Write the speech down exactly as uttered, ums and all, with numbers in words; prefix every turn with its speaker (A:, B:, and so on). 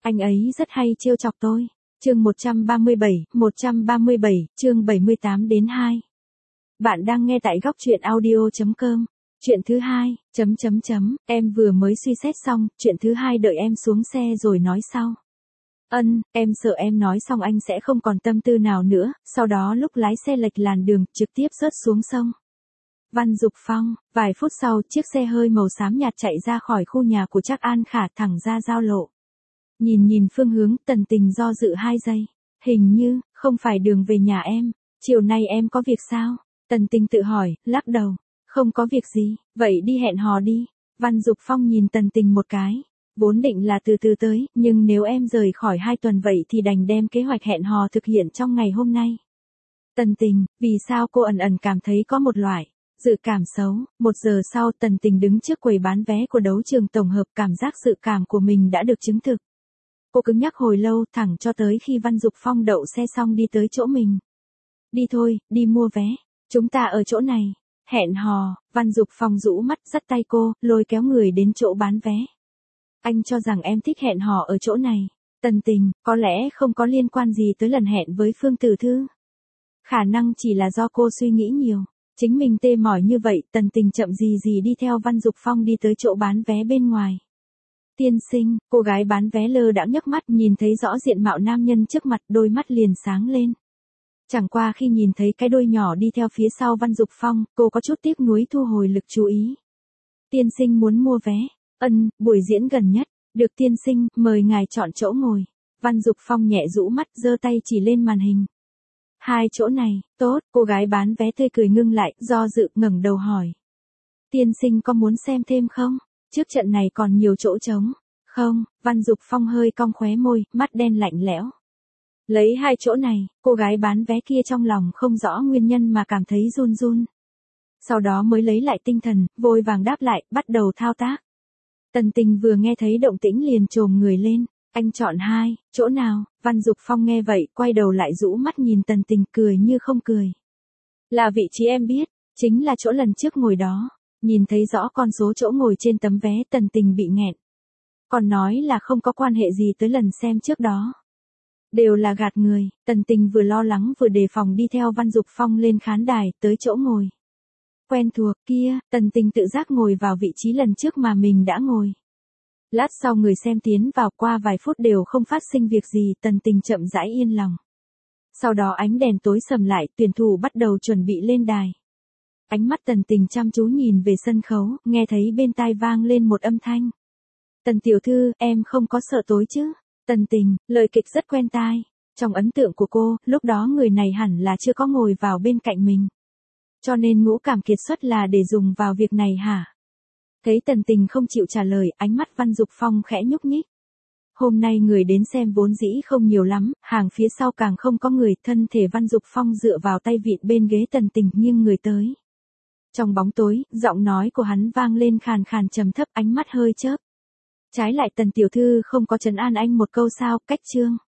A: Anh ấy rất hay trêu chọc tôi. Chương một trăm ba mươi bảy, một trăm ba mươi bảy, chương bảy mươi tám đến hai. Bạn đang nghe tại góc truyện audio chấm com. Chuyện thứ hai, chấm chấm chấm, em vừa mới suy xét xong, chuyện thứ hai đợi em xuống xe rồi nói sau. Ân, em sợ em nói xong anh sẽ không còn tâm tư nào nữa, sau đó lúc lái xe lệch làn đường, trực tiếp rớt xuống sông. Văn Dục Phong, vài phút sau, chiếc xe hơi màu xám nhạt chạy ra khỏi khu nhà của Trác An Khả thẳng ra giao lộ. Nhìn nhìn phương hướng, Tần Tình do dự hai giây. Hình như, không phải đường về nhà em, chiều nay em có việc sao? Tần Tình tự hỏi, lắc đầu. Không có việc gì, vậy đi hẹn hò đi. Văn Dục Phong nhìn Tần Tình một cái. Vốn định là từ từ tới, nhưng nếu em rời khỏi hai tuần vậy thì đành đem kế hoạch hẹn hò thực hiện trong ngày hôm nay. Tần Tình, vì sao cô ẩn ẩn cảm thấy có một loại dự cảm xấu? Một giờ sau Tần Tình đứng trước quầy bán vé của đấu trường tổng hợp, cảm giác dự cảm của mình đã được chứng thực. Cô cứng nhắc hồi lâu, thẳng cho tới khi Văn Dục Phong đậu xe xong đi tới chỗ mình. Đi thôi, đi mua vé. Chúng ta ở chỗ này. Hẹn hò. Văn Dục Phong rũ mắt dắt tay cô, lôi kéo người đến chỗ bán vé. Anh cho rằng em thích hẹn hò ở chỗ này. Tần Tình, có lẽ không có liên quan gì tới lần hẹn với Phương Tử Thư. Khả năng chỉ là do cô suy nghĩ nhiều. Chính mình tê mỏi như vậy, Tần Tình chậm gì gì đi theo Văn Dục Phong đi tới chỗ bán vé bên ngoài. Tiên sinh, cô gái bán vé lơ đãng nhấc mắt nhìn thấy rõ diện mạo nam nhân trước mặt, đôi mắt liền sáng lên. Chẳng qua khi nhìn thấy cái đôi nhỏ đi theo phía sau Văn Dục Phong, cô có chút tiếc nuối thu hồi lực chú ý. Tiên sinh muốn mua vé. Ân, buổi diễn gần nhất. Được tiên sinh, mời ngài chọn chỗ ngồi. Văn Dục Phong nhẹ rũ mắt, giơ tay chỉ lên màn hình. Hai chỗ này, tốt, cô gái bán vé tươi cười ngưng lại, do dự, ngẩng đầu hỏi. Tiên sinh có muốn xem thêm không? Trước trận này còn nhiều chỗ trống. Không, Văn Dục Phong hơi cong khóe môi, mắt đen lạnh lẽo. Lấy hai chỗ này, cô gái bán vé kia trong lòng không rõ nguyên nhân mà cảm thấy run run. Sau đó mới lấy lại tinh thần, vội vàng đáp lại, bắt đầu thao tác. Tần Tình vừa nghe thấy động tĩnh liền chồm người lên. Anh chọn hai, chỗ nào? Văn Dục Phong nghe vậy, quay đầu lại rũ mắt nhìn Tần Tình, cười như không cười. Là vị trí em biết, chính là chỗ lần trước ngồi đó. Nhìn thấy rõ con số chỗ ngồi trên tấm vé, Tần Tình bị nghẹn. Còn nói là không có quan hệ gì tới lần xem trước đó. Đều là gạt người. Tần Tình vừa lo lắng vừa đề phòng đi theo Văn Dục Phong lên khán đài, tới chỗ ngồi. Quen thuộc kia, Tần Tình tự giác ngồi vào vị trí lần trước mà mình đã ngồi. Lát sau người xem tiến vào, qua vài phút đều không phát sinh việc gì, Tần Tình chậm rãi yên lòng. Sau đó ánh đèn tối sầm lại, tuyển thủ bắt đầu chuẩn bị lên đài. Ánh mắt Tần Tình chăm chú nhìn về sân khấu, nghe thấy bên tai vang lên một âm thanh. Tần tiểu thư, em không có sợ tối chứ? Tần Tình, lời kịch rất quen tai. Trong ấn tượng của cô, lúc đó người này hẳn là chưa có ngồi vào bên cạnh mình. Cho nên ngũ cảm kiệt xuất là để dùng vào việc này hả? Thấy Tần Tình không chịu trả lời, ánh mắt Văn Dục Phong khẽ nhúc nhích. Hôm nay người đến xem vốn dĩ không nhiều lắm, hàng phía sau càng không có người, thân thể Văn Dục Phong dựa vào tay vịn bên ghế Tần Tình nghiêng người tới. Trong bóng tối, giọng nói của hắn vang lên khàn khàn trầm thấp, ánh mắt hơi chớp. Trái lại Tần tiểu thư không có trấn an anh một câu sao? Cách chương.